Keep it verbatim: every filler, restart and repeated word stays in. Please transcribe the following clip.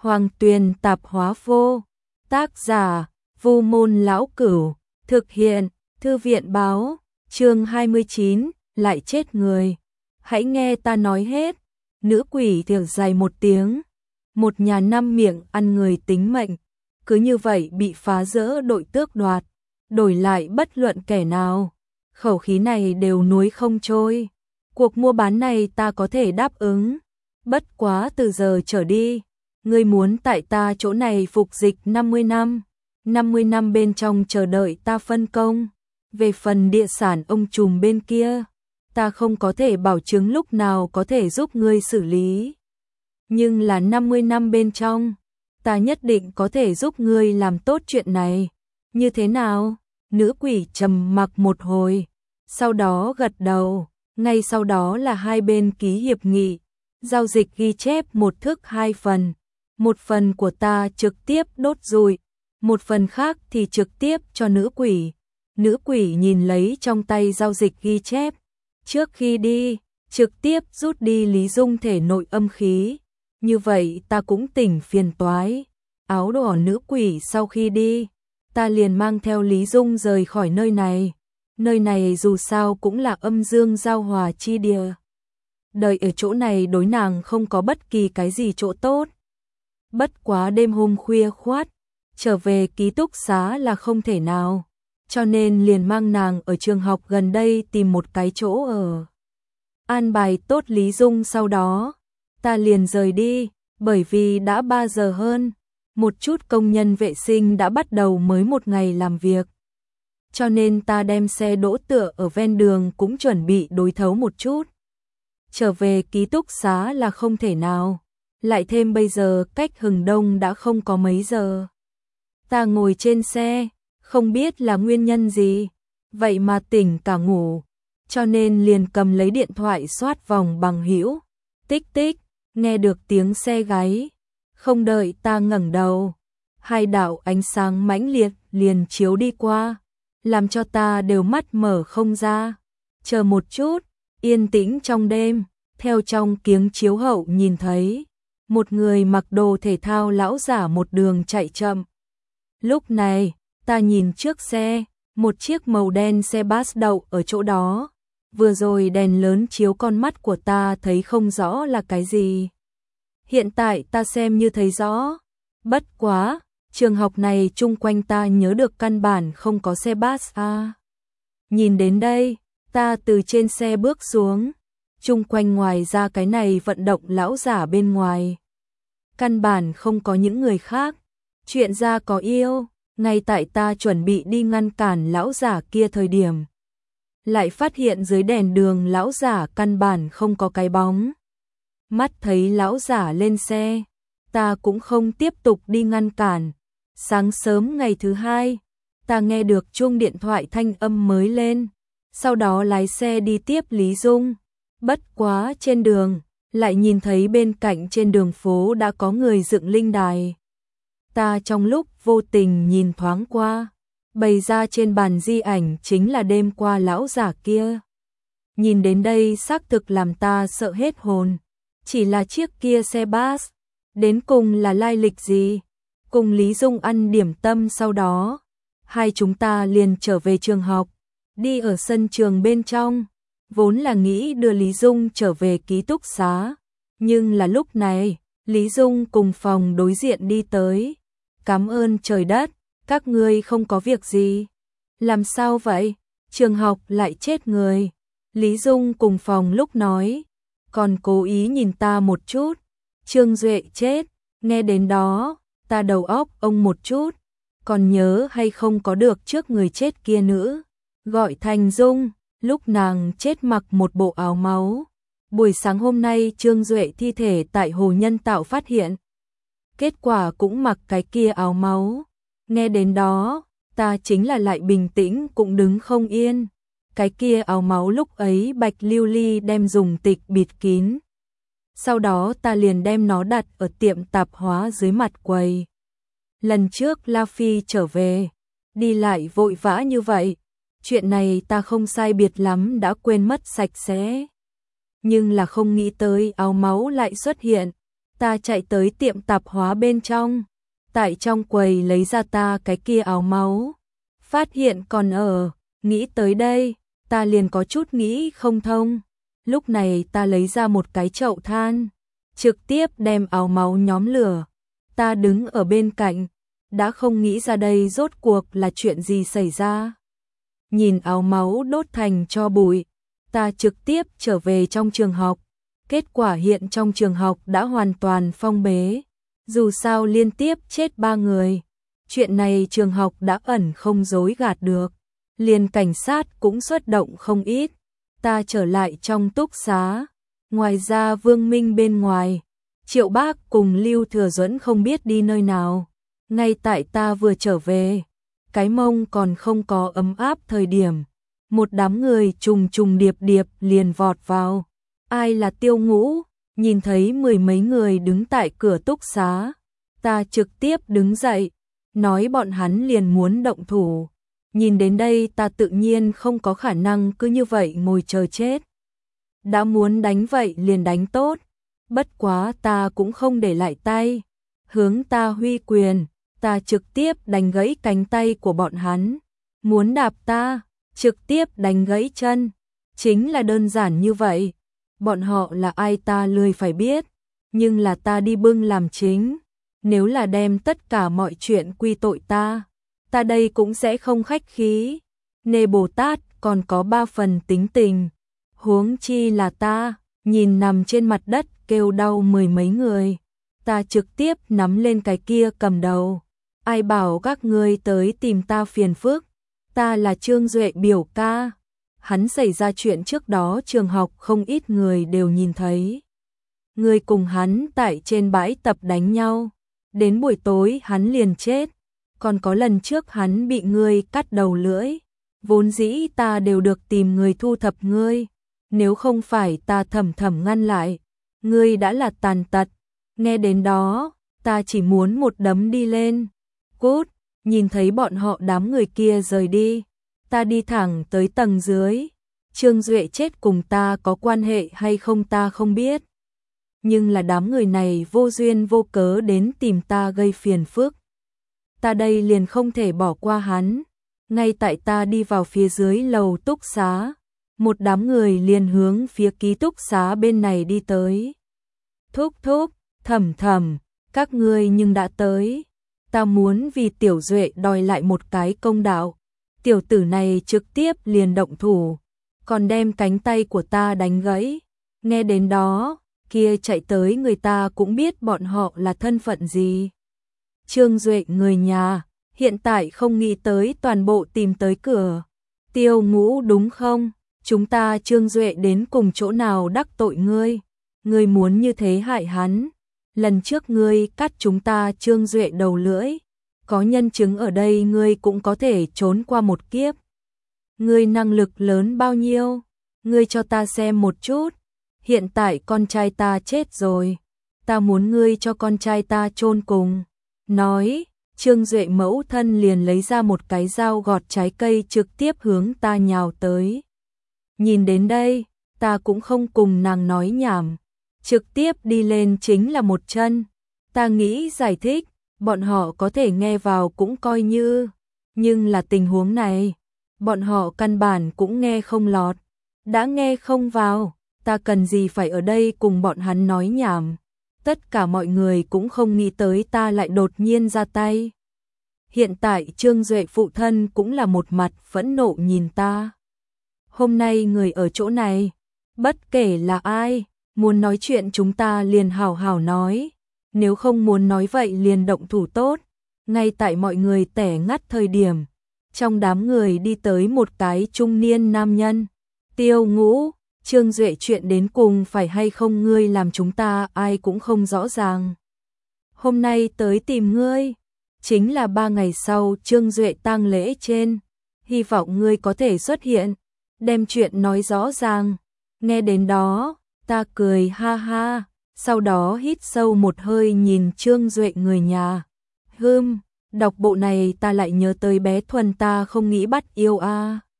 Hoàng Tuyền tạp hóa vô. Tác giả, Vu Môn Lão Cửu. Thực hiện, Thư viện báo. Chương hai mươi chín, lại chết người. Hãy nghe ta nói hết. Nữ quỷ thở dài một tiếng. Một nhà năm miệng ăn người tính mệnh. Cứ như vậy bị phá rỡ đội tước đoạt. Đổi lại bất luận kẻ nào. Khẩu khí này đều nuối không trôi. Cuộc mua bán này ta có thể đáp ứng. Bất quá từ giờ trở đi. Ngươi muốn tại ta chỗ này phục dịch năm mươi năm. năm mươi năm bên trong chờ đợi ta phân công. Về phần địa sản ông trùm bên kia, ta không có thể bảo chứng lúc nào có thể giúp ngươi xử lý. Nhưng là năm mươi năm bên trong, ta nhất định có thể giúp ngươi làm tốt chuyện này. Như thế nào? Nữ quỷ trầm mặc một hồi, sau đó gật đầu. Ngay sau đó là hai bên ký hiệp nghị, giao dịch ghi chép một thức hai phần. Một phần của ta trực tiếp đốt rụi, một phần khác thì trực tiếp cho nữ quỷ. Nữ quỷ nhìn lấy trong tay giao dịch ghi chép. Trước khi đi, trực tiếp rút đi Lý Dung thể nội âm khí. Như vậy ta cũng tỉnh phiền toái. Áo đỏ nữ quỷ sau khi đi, ta liền mang theo Lý Dung rời khỏi nơi này. Nơi này dù sao cũng là âm dương giao hòa chi địa. Đời ở chỗ này đối nàng không có bất kỳ cái gì chỗ tốt. Bất quá đêm hôm khuya khoát, trở về ký túc xá là không thể nào. Cho nên liền mang nàng ở trường học gần đây tìm một cái chỗ ở. An bài tốt Lý Dung sau đó, ta liền rời đi, bởi vì đã ba giờ hơn. Một chút công nhân vệ sinh đã bắt đầu mới một ngày làm việc. Cho nên ta đem xe đỗ tựa ở ven đường cũng chuẩn bị đối thấu một chút. Trở về ký túc xá là không thể nào. Lại thêm bây giờ cách hừng đông đã không có mấy giờ. Ta ngồi trên xe, không biết là nguyên nhân gì, vậy mà tỉnh cả ngủ. Cho nên liền cầm lấy điện thoại soát vòng bằng hữu. Tích tích, nghe được tiếng xe gáy. Không đợi ta ngẩng đầu, hai đạo ánh sáng mãnh liệt liền chiếu đi qua, làm cho ta đều mắt mở không ra. Chờ một chút, yên tĩnh trong đêm, theo trong kiếng chiếu hậu nhìn thấy một người mặc đồ thể thao lão giả một đường chạy chậm. Lúc này, ta nhìn trước xe, một chiếc màu đen xe bus đậu ở chỗ đó. Vừa rồi đèn lớn chiếu con mắt của ta thấy không rõ là cái gì. Hiện tại ta xem như thấy rõ. Bất quá, trường học này chung quanh ta nhớ được căn bản không có xe bus à. Nhìn đến đây, ta từ trên xe bước xuống. Chung quanh ngoài ra cái này vận động lão giả bên ngoài. Căn bản không có những người khác. Chuyện ra có yêu, ngay tại ta chuẩn bị đi ngăn cản lão giả kia thời điểm. Lại phát hiện dưới đèn đường lão giả căn bản không có cái bóng. Mắt thấy lão giả lên xe, ta cũng không tiếp tục đi ngăn cản. Sáng sớm ngày thứ hai, ta nghe được chuông điện thoại thanh âm mới lên. Sau đó lái xe đi tiếp Lý Dung. Bất quá trên đường, lại nhìn thấy bên cạnh trên đường phố đã có người dựng linh đài. Ta trong lúc vô tình nhìn thoáng qua, bày ra trên bàn di ảnh chính là đêm qua lão giả kia. Nhìn đến đây xác thực làm ta sợ hết hồn. Chỉ là chiếc kia xe bus, đến cùng là lai lịch gì? Cùng Lý Dung ăn điểm tâm sau đó, hai chúng ta liền trở về trường học, đi ở sân trường bên trong. Vốn là nghĩ đưa Lý Dung trở về ký túc xá, nhưng là lúc này, Lý Dung cùng phòng đối diện đi tới. Cảm ơn trời đất, các ngươi không có việc gì. Làm sao vậy? Trường học lại chết người. Lý Dung cùng phòng lúc nói, còn cố ý nhìn ta một chút. Trương Duệ chết, nghe đến đó, ta đầu óc ông một chút. Còn nhớ hay không có được trước người chết kia nữ, gọi Thành Dung. Lúc nàng chết mặc một bộ áo máu. Buổi sáng hôm nay Trương Duệ thi thể tại hồ nhân tạo phát hiện. Kết quả cũng mặc cái kia áo máu. Nghe đến đó, ta chính là lại bình tĩnh cũng đứng không yên. Cái kia áo máu lúc ấy Bạch Lưu Ly đem dùng tịch bịt kín. Sau đó ta liền đem nó đặt ở tiệm tạp hóa dưới mặt quầy. Lần trước La Phi trở về, đi lại vội vã như vậy. Chuyện này ta không sai biệt lắm đã quên mất sạch sẽ. Nhưng là không nghĩ tới áo máu lại xuất hiện. Ta chạy tới tiệm tạp hóa bên trong, tại trong quầy lấy ra ta cái kia áo máu, phát hiện còn ở, nghĩ tới đây, ta liền có chút nghĩ không thông. Lúc này ta lấy ra một cái chậu than, trực tiếp đem áo máu nhóm lửa. Ta đứng ở bên cạnh, đã không nghĩ ra đây rốt cuộc là chuyện gì xảy ra. Nhìn áo máu đốt thành tro bụi, ta trực tiếp trở về trong trường học. Kết quả hiện trong trường học đã hoàn toàn phong bế. Dù sao liên tiếp chết ba người. Chuyện này trường học đã ẩn không dối gạt được. Liền cảnh sát cũng xuất động không ít. Ta trở lại trong túc xá. Ngoài ra Vương Minh bên ngoài, Triệu Bác cùng Lưu Thừa Duẫn không biết đi nơi nào. Ngay tại ta vừa trở về, cái mông còn không có ấm áp thời điểm, một đám người trùng trùng điệp điệp liền vọt vào. Ai là Tiêu Ngũ? Nhìn thấy mười mấy người đứng tại cửa túc xá, ta trực tiếp đứng dậy, nói bọn hắn liền muốn động thủ. Nhìn đến đây ta tự nhiên không có khả năng cứ như vậy ngồi chờ chết. Đã muốn đánh vậy liền đánh tốt, bất quá ta cũng không để lại tay. Hướng ta huy quyền, ta trực tiếp đánh gãy cánh tay của bọn hắn. Muốn đạp ta, trực tiếp đánh gãy chân. Chính là đơn giản như vậy. Bọn họ là ai ta lười phải biết, nhưng là ta đi bưng làm chính. Nếu là đem tất cả mọi chuyện quy tội ta, ta đây cũng sẽ không khách khí. Nê Bồ Tát còn có ba phần tính tình. Huống chi là ta, nhìn nằm trên mặt đất kêu đau mười mấy người. Ta trực tiếp nắm lên cái kia cầm đầu. Ai bảo các ngươi tới tìm ta phiền phức, ta là Trương Duệ biểu ca. Hắn xảy ra chuyện trước đó trường học không ít người đều nhìn thấy. Người cùng hắn tại trên bãi tập đánh nhau, đến buổi tối hắn liền chết. Còn có lần trước hắn bị ngươi cắt đầu lưỡi, vốn dĩ ta đều được tìm người thu thập ngươi. Nếu không phải ta thầm thầm ngăn lại, ngươi đã là tàn tật. Nghe đến đó, ta chỉ muốn một đấm đi lên. Cút, nhìn thấy bọn họ đám người kia rời đi, ta đi thẳng tới tầng dưới. Trương Duệ chết cùng ta có quan hệ hay không ta không biết. Nhưng là đám người này vô duyên vô cớ đến tìm ta gây phiền phức. Ta đây liền không thể bỏ qua hắn. Ngay tại ta đi vào phía dưới lầu túc xá, một đám người liền hướng phía ký túc xá bên này đi tới. Thúc thúc, Thầm Thầm, các ngươi nhưng đã tới. Ta muốn vì Tiểu Duệ đòi lại một cái công đạo. Tiểu tử này trực tiếp liền động thủ, còn đem cánh tay của ta đánh gãy. Nghe đến đó, kia chạy tới người ta cũng biết bọn họ là thân phận gì. Trương Duệ người nhà, hiện tại không nghĩ tới toàn bộ tìm tới cửa. Tiêu Ngũ đúng không? Chúng ta Trương Duệ đến cùng chỗ nào đắc tội ngươi? Ngươi muốn như thế hại hắn. Lần trước ngươi cắt chúng ta Trương Duệ đầu lưỡi, có nhân chứng ở đây ngươi cũng có thể trốn qua một kiếp. Ngươi năng lực lớn bao nhiêu? Ngươi cho ta xem một chút. Hiện tại con trai ta chết rồi, ta muốn ngươi cho con trai ta chôn cùng. Nói, Trương Duệ mẫu thân liền lấy ra một cái dao gọt trái cây trực tiếp hướng ta nhào tới. Nhìn đến đây, ta cũng không cùng nàng nói nhảm, trực tiếp đi lên chính là một chân. Ta nghĩ giải thích, bọn họ có thể nghe vào cũng coi như, nhưng là tình huống này, bọn họ căn bản cũng nghe không lọt. Đã nghe không vào, ta cần gì phải ở đây cùng bọn hắn nói nhảm. Tất cả mọi người cũng không nghĩ tới ta lại đột nhiên ra tay. Hiện tại Trương Duệ phụ thân cũng là một mặt phẫn nộ nhìn ta. Hôm nay người ở chỗ này, bất kể là ai, muốn nói chuyện chúng ta liền hào hào nói. Nếu không muốn nói vậy liền động thủ tốt. Ngay tại mọi người tẻ ngắt thời điểm, trong đám người đi tới một cái trung niên nam nhân. Tiêu Ngũ, Trương Duệ chuyện đến cùng phải hay không ngươi làm chúng ta ai cũng không rõ ràng. Hôm nay tới tìm ngươi, chính là ba ngày sau Trương Duệ tang lễ trên. Hy vọng ngươi có thể xuất hiện, đem chuyện nói rõ ràng. Nghe đến đó, ta cười ha ha, sau đó hít sâu một hơi nhìn Trương Duệ người nhà. Hừm, đọc bộ này ta lại nhớ tới bé Thuần ta không nghĩ bắt yêu a. À.